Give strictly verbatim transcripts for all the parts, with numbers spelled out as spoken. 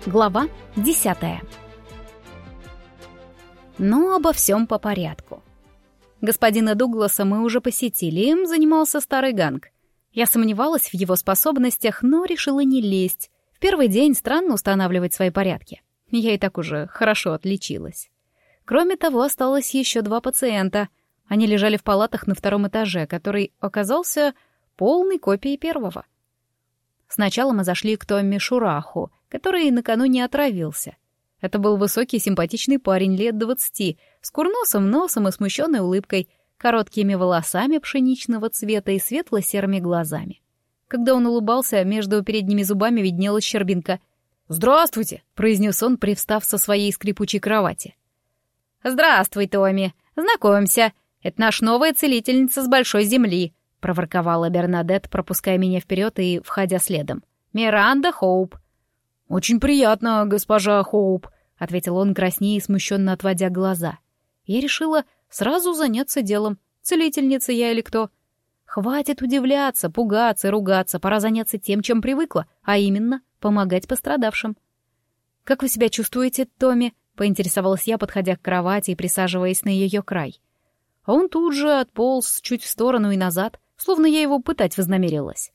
Глава десятая. Но обо всем по порядку. Господина Дугласа мы уже посетили, им занимался старый Ганг. Я сомневалась в его способностях, но решила не лезть. В первый день странно устанавливать свои порядки. Я и так уже хорошо отличилась. Кроме того, осталось еще два пациента. Они лежали в палатах на втором этаже, который оказался полной копией первого. Сначала мы зашли к Томми Шураху, который накануне отравился. Это был высокий симпатичный парень лет двадцати, с курносым носом и смущенной улыбкой, короткими волосами пшеничного цвета и светло-серыми глазами. Когда он улыбался, между передними зубами виднелась щербинка. «Здравствуйте!» — произнес он, привстав со своей скрипучей кровати. «Здравствуй, Томми! Знакомься! Это наша новая целительница с большой земли!» — проворковала Бернадетт, пропуская меня вперед и входя следом. «Миранда Хоуп!» «Очень приятно, госпожа Хоуп», — ответил он краснее и смущенно отводя глаза. Я решила сразу заняться делом. Целительница я или кто? Хватит удивляться, пугаться и ругаться, пора заняться тем, чем привыкла, а именно помогать пострадавшим. «Как вы себя чувствуете, Томми?» — поинтересовалась я, подходя к кровати и присаживаясь на ее край. А он тут же отполз чуть в сторону и назад, словно я его пытать вознамерилась.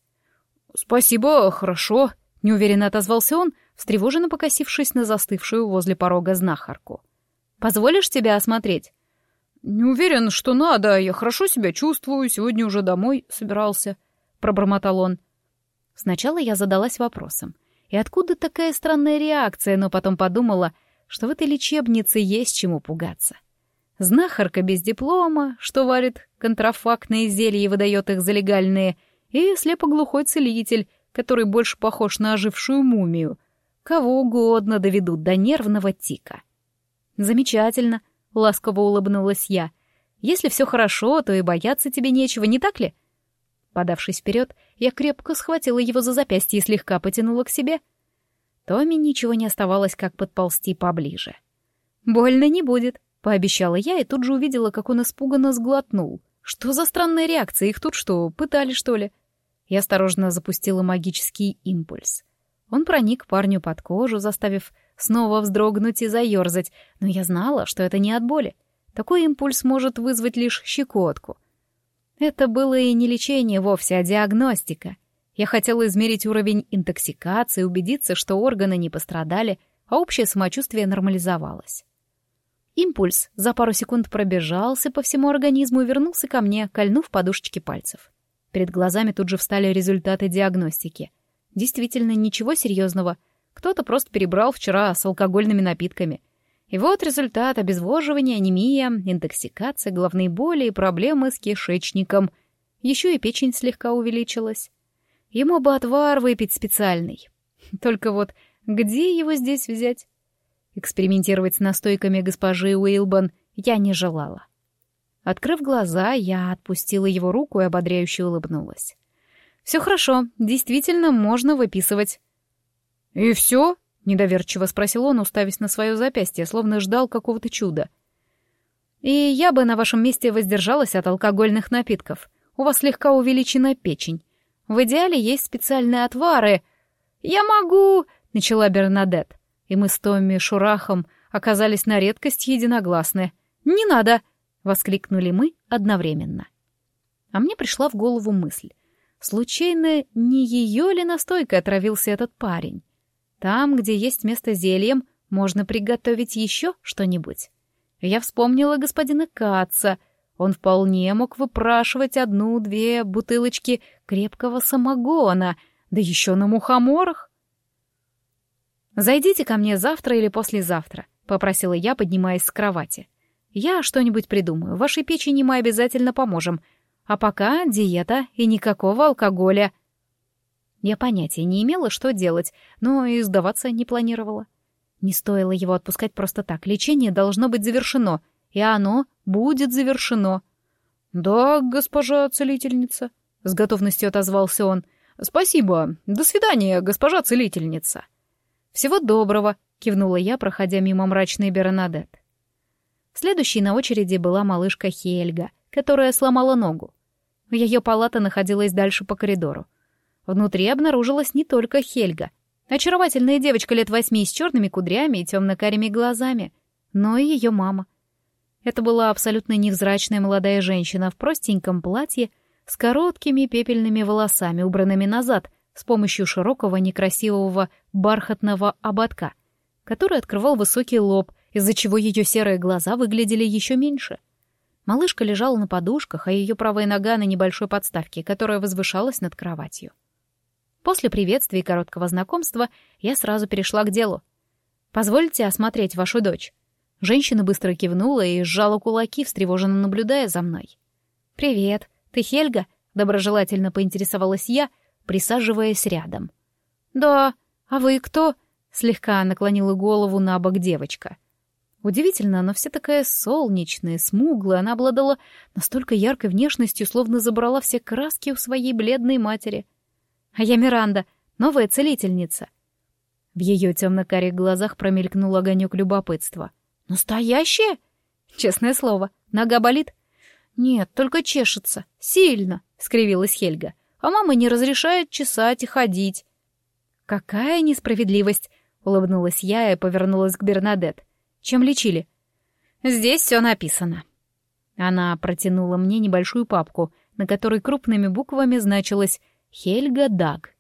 «Спасибо, хорошо», — неуверенно отозвался он, встревоженно покосившись на застывшую возле порога знахарку. «Позволишь тебя осмотреть?» «Не уверен, что надо, я хорошо себя чувствую, сегодня уже домой собирался», — пробормотал он. Сначала я задалась вопросом, и откуда такая странная реакция, но потом подумала, что в этой лечебнице есть чему пугаться. Знахарка без диплома, что варит контрафактные зелья и выдает их за легальные, и слепоглухой целитель, который больше похож на ожившую мумию. Кого угодно доведут до нервного тика. «Замечательно», — ласково улыбнулась я. «Если все хорошо, то и бояться тебе нечего, не так ли?» Подавшись вперед, я крепко схватила его за запястье и слегка потянула к себе. Томми ничего не оставалось, как подползти поближе. «Больно не будет», — пообещала я и тут же увидела, как он испуганно сглотнул. «Что за странная реакция? Их тут что, пытали, что ли?» Я осторожно запустила магический импульс. Он проник парню под кожу, заставив снова вздрогнуть и заерзать, но я знала, что это не от боли. Такой импульс может вызвать лишь щекотку. Это было и не лечение вовсе, а диагностика. Я хотела измерить уровень интоксикации, убедиться, что органы не пострадали, а общее самочувствие нормализовалось. Импульс за пару секунд пробежался по всему организму и вернулся ко мне, кольнув подушечки пальцев. Перед глазами тут же встали результаты диагностики. Действительно, ничего серьезного. Кто-то просто перебрал вчера с алкогольными напитками. И вот результат: обезвоживание, анемия, интоксикация, головные боли и проблемы с кишечником. Еще и печень слегка увеличилась. Ему бы отвар выпить специальный. Только вот где его здесь взять? Экспериментировать с настойками госпожи Уилбон я не желала. Открыв глаза, я отпустила его руку и ободряюще улыбнулась. «Все хорошо, действительно можно выписывать». «И все?» — недоверчиво спросил он, уставясь на свое запястье, словно ждал какого-то чуда. «И я бы на вашем месте воздержалась от алкогольных напитков. У вас слегка увеличена печень. В идеале есть специальные отвары». «Я могу!» — начала Бернадетт, и мы с Томми Шурахом оказались на редкость единогласны. «Не надо!» — воскликнули мы одновременно. А мне пришла в голову мысль. Случайно не ее ли настойкой отравился этот парень? Там, где есть место зельем, можно приготовить еще что-нибудь. Я вспомнила господина Катца. Он вполне мог выпрашивать одну-две бутылочки крепкого самогона, да еще на мухоморах. «Зайдите ко мне завтра или послезавтра», — попросила я, поднимаясь с кровати. «Я что-нибудь придумаю. Вашей печени мы обязательно поможем. А пока диета и никакого алкоголя». Я понятия не имела, что делать, но и сдаваться не планировала. Не стоило его отпускать просто так. Лечение должно быть завершено, и оно будет завершено. «Да, госпожа целительница», — с готовностью отозвался он. «Спасибо. До свидания, госпожа целительница». «Всего доброго», — кивнула я, проходя мимо мрачной Бернадетт. Следующей на очереди была малышка Хельга, которая сломала ногу. Ее палата находилась дальше по коридору. Внутри обнаружилась не только Хельга. Очаровательная девочка лет восьми с черными кудрями и темно-карими глазами. Но и ее мама. Это была абсолютно невзрачная молодая женщина в простеньком платье с короткими пепельными волосами, убранными назад, с помощью широкого некрасивого бархатного ободка, который открывал высокий лоб, из-за чего ее серые глаза выглядели еще меньше. Малышка лежала на подушках, а ее правая нога на небольшой подставке, которая возвышалась над кроватью. После приветствия и короткого знакомства я сразу перешла к делу. «Позвольте осмотреть вашу дочь». Женщина быстро кивнула и сжала кулаки, встревоженно наблюдая за мной. «Привет, ты Хельга?» — доброжелательно поинтересовалась я, присаживаясь рядом. «Да, а вы кто?» — слегка наклонила голову на бок девочка. Удивительно, но вся такая солнечная, смуглая, она обладала настолько яркой внешностью, словно забрала все краски у своей бледной матери. «А я Миранда, новая целительница». В ее темно-карих глазах промелькнул огонек любопытства. «Настоящая?» «Честное слово. Нога болит?» «Нет, только чешется. Сильно», — скривилась Хельга. «А мама не разрешает чесать и ходить». «Какая несправедливость!» — улыбнулась я и повернулась к Бернадет. «Чем лечили?» «Здесь все написано». Она протянула мне небольшую папку, на которой крупными буквами значилось «Хельга Даг».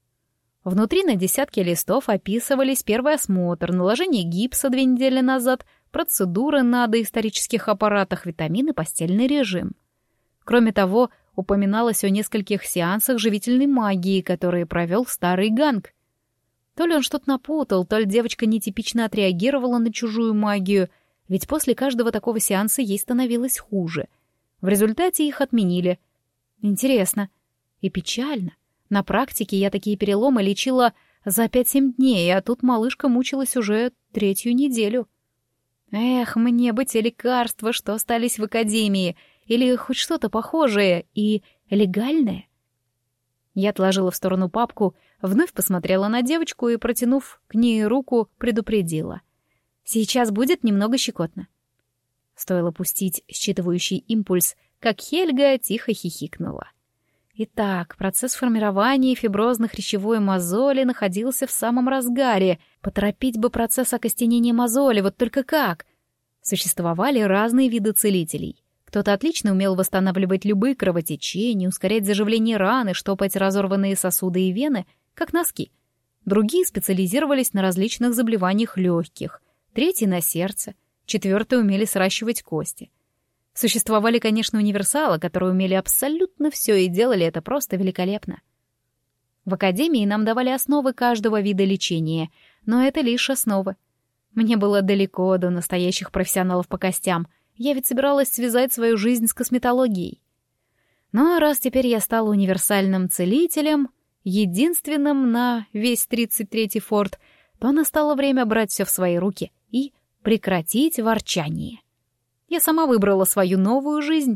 Внутри на десятке листов описывались первый осмотр, наложение гипса две недели назад, процедуры на доисторических аппаратах, витамины, постельный режим. Кроме того, упоминалось о нескольких сеансах живительной магии, которые провел старый Ганг. То ли он что-то напутал, то ли девочка нетипично отреагировала на чужую магию, ведь после каждого такого сеанса ей становилось хуже. В результате их отменили. Интересно и печально. На практике я такие переломы лечила за пять-семь дней, а тут малышка мучилась уже третью неделю. Эх, мне бы те лекарства, что остались в академии, или хоть что-то похожее и легальное. Я отложила в сторону папку, вновь посмотрела на девочку и, протянув к ней руку, предупредила. «Сейчас будет немного щекотно». Стоило пустить считывающий импульс, как Хельга тихо хихикнула. Итак, процесс формирования фиброзных речевой мозоли находился в самом разгаре. Поторопить бы процесс окостенения мозоли, вот только как? Существовали разные виды целителей. Кто-то отлично умел восстанавливать любые кровотечения, ускорять заживление раны, штопать разорванные сосуды и вены, как носки. Другие специализировались на различных заболеваниях легких, третьи — на сердце, четвертые умели сращивать кости. Существовали, конечно, универсалы, которые умели абсолютно все и делали это просто великолепно. В академии нам давали основы каждого вида лечения, но это лишь основы. Мне было далеко до настоящих профессионалов по костям, я ведь собиралась связать свою жизнь с косметологией. Но раз теперь я стала универсальным целителем, единственным на весь тридцать третий форт, то настало время брать все в свои руки и прекратить ворчание. Я сама выбрала свою новую жизнь.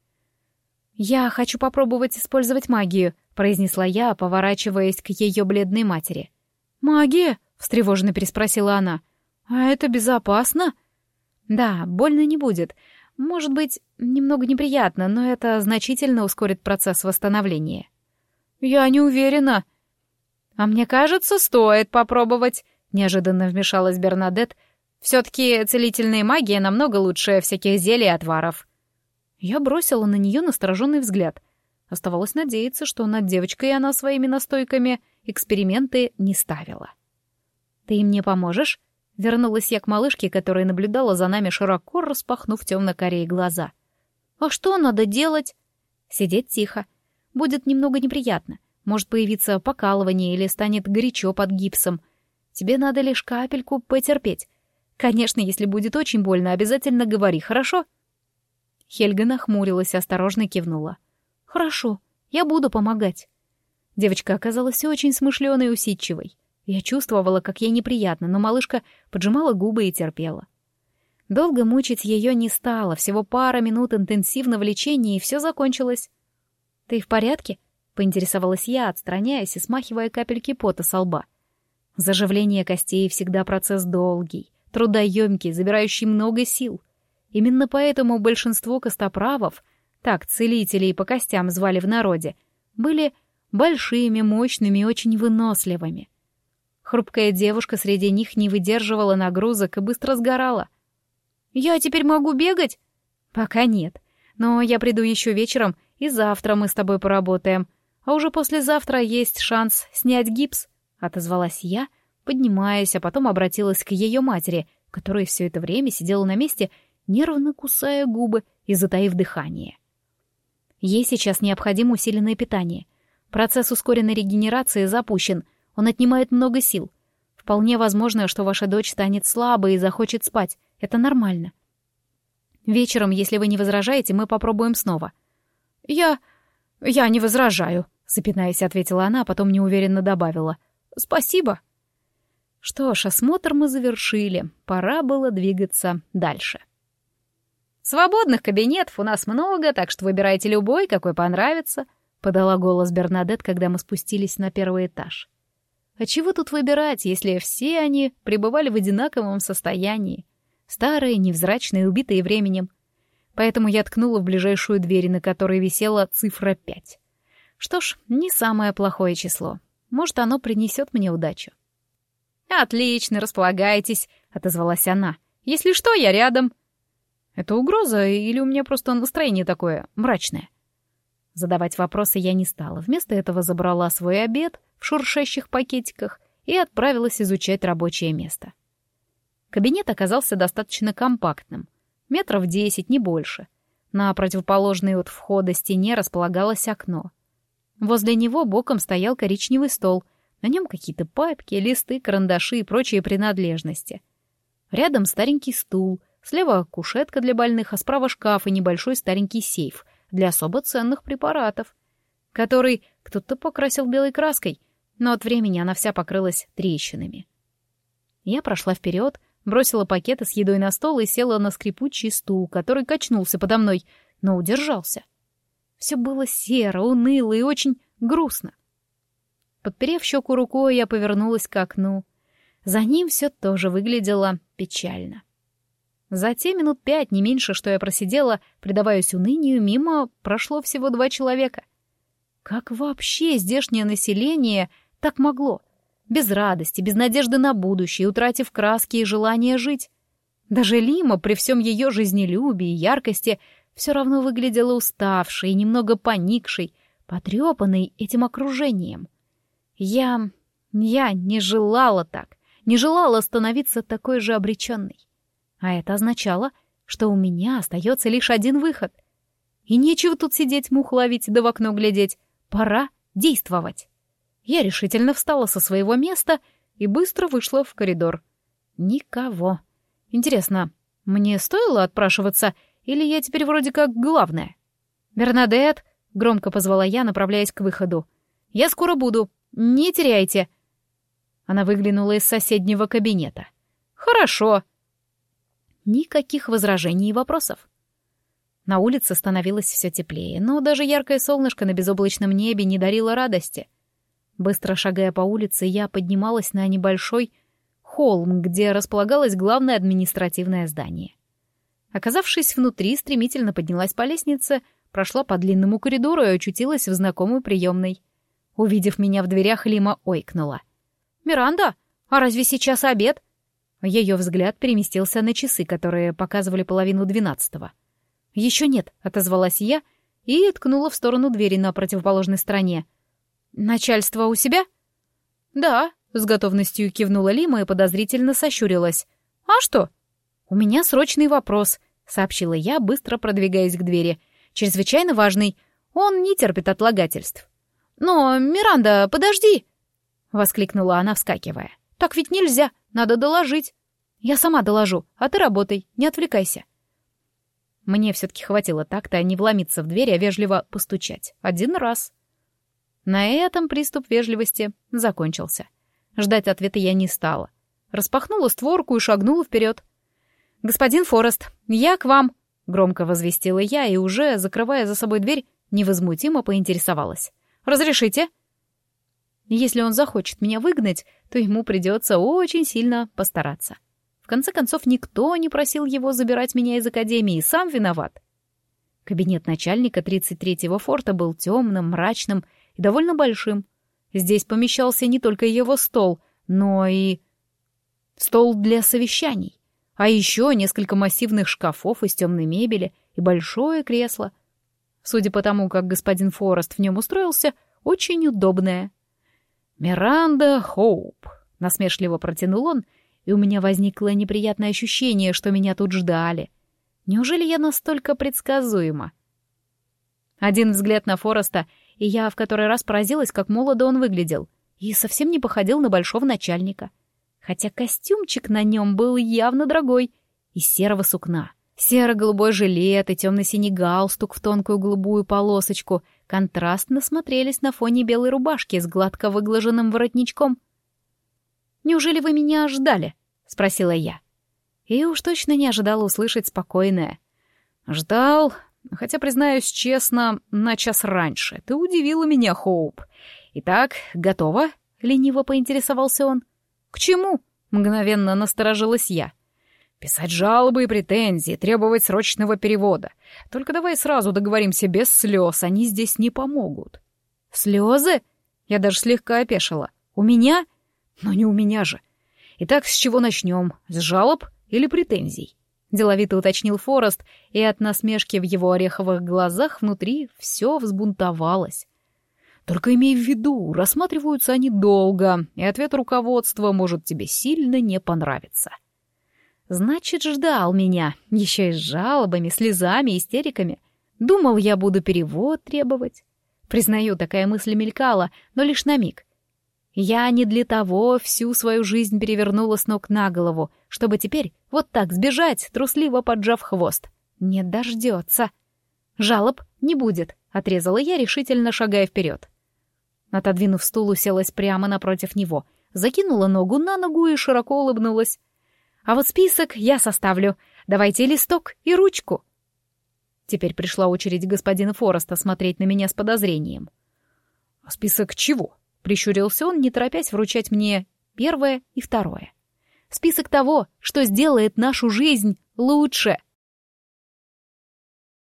«Я хочу попробовать использовать магию», — произнесла я, поворачиваясь к ее бледной матери. «Магия?» — встревоженно переспросила она. «А это безопасно?» «Да, больно не будет. Может быть, немного неприятно, но это значительно ускорит процесс восстановления». «Я не уверена». «А мне кажется, стоит попробовать», — неожиданно вмешалась Бернадет. «Все-таки целительная магия намного лучше всяких зелий и отваров». Я бросила на нее настороженный взгляд. Оставалось надеяться, что над девочкой она своими настойками эксперименты не ставила. «Ты мне поможешь?» Вернулась я к малышке, которая наблюдала за нами, широко распахнув темно-карие глаза. «А что надо делать?» «Сидеть тихо. Будет немного неприятно. Может появиться покалывание или станет горячо под гипсом. Тебе надо лишь капельку потерпеть. Конечно, если будет очень больно, обязательно говори, хорошо?» Хельга нахмурилась и осторожно кивнула. «Хорошо, я буду помогать». Девочка оказалась очень смышленой и усидчивой. Я чувствовала, как ей неприятно, но малышка поджимала губы и терпела. Долго мучить ее не стало, всего пара минут интенсивного лечения, и все закончилось. «Ты в порядке?» — поинтересовалась я, отстраняясь и смахивая капельки пота со лба. Заживление костей всегда процесс долгий, трудоемкий, забирающий много сил. Именно поэтому большинство костоправов, так целителей по костям звали в народе, были большими, мощными и очень выносливыми. Хрупкая девушка среди них не выдерживала нагрузок и быстро сгорала. «Я теперь могу бегать?» «Пока нет. Но я приду еще вечером, и завтра мы с тобой поработаем. А уже послезавтра есть шанс снять гипс», — отозвалась я, поднимаясь, а потом обратилась к ее матери, которая все это время сидела на месте, нервно кусая губы и затаив дыхание. Ей сейчас необходимо усиленное питание. Процесс ускоренной регенерации запущен, он отнимает много сил. Вполне возможно, что ваша дочь станет слабой и захочет спать. Это нормально. Вечером, если вы не возражаете, мы попробуем снова. «Я... я не возражаю», — запинаясь, ответила она, а потом неуверенно добавила. «Спасибо». Что ж, осмотр мы завершили. Пора было двигаться дальше. «Свободных кабинетов у нас много, так что выбирайте любой, какой понравится», — подала голос Бернадетт, когда мы спустились на первый этаж. «А чего тут выбирать, если все они пребывали в одинаковом состоянии? Старые, невзрачные, убитые временем. Поэтому я ткнула в ближайшую дверь, на которой висела цифра пять. Что ж, не самое плохое число. Может, оно принесет мне удачу». «Отлично, располагайтесь», — отозвалась она. «Если что, я рядом». «Это угроза или у меня просто настроение такое мрачное?» Задавать вопросы я не стала. Вместо этого забрала свой обед в шуршащих пакетиках и отправилась изучать рабочее место. Кабинет оказался достаточно компактным. Метров десять, не больше. На противоположной от входа стене располагалось окно. Возле него боком стоял коричневый стол. На нем какие-то папки, листы, карандаши и прочие принадлежности. Рядом старенький стул, слева кушетка для больных, а справа шкаф и небольшой старенький сейф для особо ценных препаратов, который кто-то покрасил белой краской, но от времени она вся покрылась трещинами. Я прошла вперед, бросила пакеты с едой на стол и села на скрипучий стул, который качнулся подо мной, но удержался. Все было серо, уныло и очень грустно. Подперев щеку рукой, я повернулась к окну. За ним все тоже выглядело печально. За те минут пять, не меньше, что я просидела, предаваясь унынию, мимо прошло всего два человека. Как вообще здешнее население так могло? Без радости, без надежды на будущее, утратив краски и желание жить. Даже Лима, при всем ее жизнелюбии и яркости, все равно выглядела уставшей, немного поникшей, потрепанной этим окружением. Я... я не желала так, не желала становиться такой же обреченной. А это означало, что у меня остается лишь один выход. И нечего тут сидеть, мух ловить да в окно глядеть. Пора действовать. Я решительно встала со своего места и быстро вышла в коридор. Никого. Интересно, мне стоило отпрашиваться, или я теперь вроде как главная? «Бернадетт!» — громко позвала я, направляясь к выходу. «Я скоро буду. Не теряйте!» Она выглянула из соседнего кабинета. «Хорошо!» Никаких возражений и вопросов. На улице становилось все теплее, но даже яркое солнышко на безоблачном небе не дарило радости. Быстро шагая по улице, я поднималась на небольшой холм, где располагалось главное административное здание. Оказавшись внутри, стремительно поднялась по лестнице, прошла по длинному коридору и очутилась в знакомой приемной. Увидев меня в дверях, Лима ойкнула. «Миранда, а разве сейчас обед?» Ее взгляд переместился на часы, которые показывали половину двенадцатого. «Еще нет», — отозвалась я и ткнула в сторону двери на противоположной стороне. «Начальство у себя?» «Да», — с готовностью кивнула Лима и подозрительно сощурилась. «А что?» «У меня срочный вопрос», — сообщила я, быстро продвигаясь к двери. «Чрезвычайно важный. Он не терпит отлагательств». «Но, Миранда, подожди!» — воскликнула она, вскакивая. «Так ведь нельзя, надо доложить». «Я сама доложу, а ты работай, не отвлекайся». Мне все-таки хватило так-то не вломиться в дверь, а вежливо постучать. Один раз. На этом приступ вежливости закончился. Ждать ответа я не стала. Распахнула створку и шагнула вперед. «Господин Форест, я к вам!» — громко возвестила я и, уже закрывая за собой дверь, невозмутимо поинтересовалась. «Разрешите?» Если он захочет меня выгнать, то ему придется очень сильно постараться. В конце концов, никто не просил его забирать меня из академии, сам виноват. Кабинет начальника тридцать третьего форта был темным, мрачным и довольно большим. Здесь помещался не только его стол, но и стол для совещаний, а еще несколько массивных шкафов из темной мебели и большое кресло. Судя по тому, как господин Форест в нем устроился, очень удобное. «Миранда Хоуп», — насмешливо протянул он, и у меня возникло неприятное ощущение, что меня тут ждали. Неужели я настолько предсказуема? Один взгляд на Фореста, и я в который раз поразилась, как молодо он выглядел, и совсем не походил на большого начальника. Хотя костюмчик на нем был явно дорогой, из серого сукна. Серо-голубой жилет и темно-синий галстук в тонкую голубую полосочку контрастно смотрелись на фоне белой рубашки с гладко выглаженным воротничком. «Неужели вы меня ждали?» — спросила я. И уж точно не ожидала услышать спокойное. «Ждал, хотя, признаюсь честно, на час раньше. Ты удивила меня, Хоуп. Итак, готова?» — лениво поинтересовался он. «К чему?» — мгновенно насторожилась я. «Писать жалобы и претензии, требовать срочного перевода. Только давай сразу договоримся без слез, они здесь не помогут». «Слезы?» Я даже слегка опешила. «У меня?» «Но не у меня же. Итак, с чего начнем? С жалоб или претензий?» Деловито уточнил Форест, и от насмешки в его ореховых глазах внутри все взбунтовалось. «Только имей в виду, рассматриваются они долго, и ответ руководства может тебе сильно не понравиться». Значит, ждал меня, еще и с жалобами, слезами, истериками. Думал, я буду перевод требовать. Признаю, такая мысль мелькала, но лишь на миг. Я не для того всю свою жизнь перевернула с ног на голову, чтобы теперь вот так сбежать, трусливо поджав хвост. Не дождется. Жалоб не будет, отрезала я, решительно шагая вперед. Отодвинув стул, уселась прямо напротив него, закинула ногу на ногу и широко улыбнулась. А вот список я составлю. Давайте листок и ручку. Теперь пришла очередь господина Фореста смотреть на меня с подозрением. «А список чего?» — прищурился он, не торопясь вручать мне первое и второе. «Список того, что сделает нашу жизнь лучше»,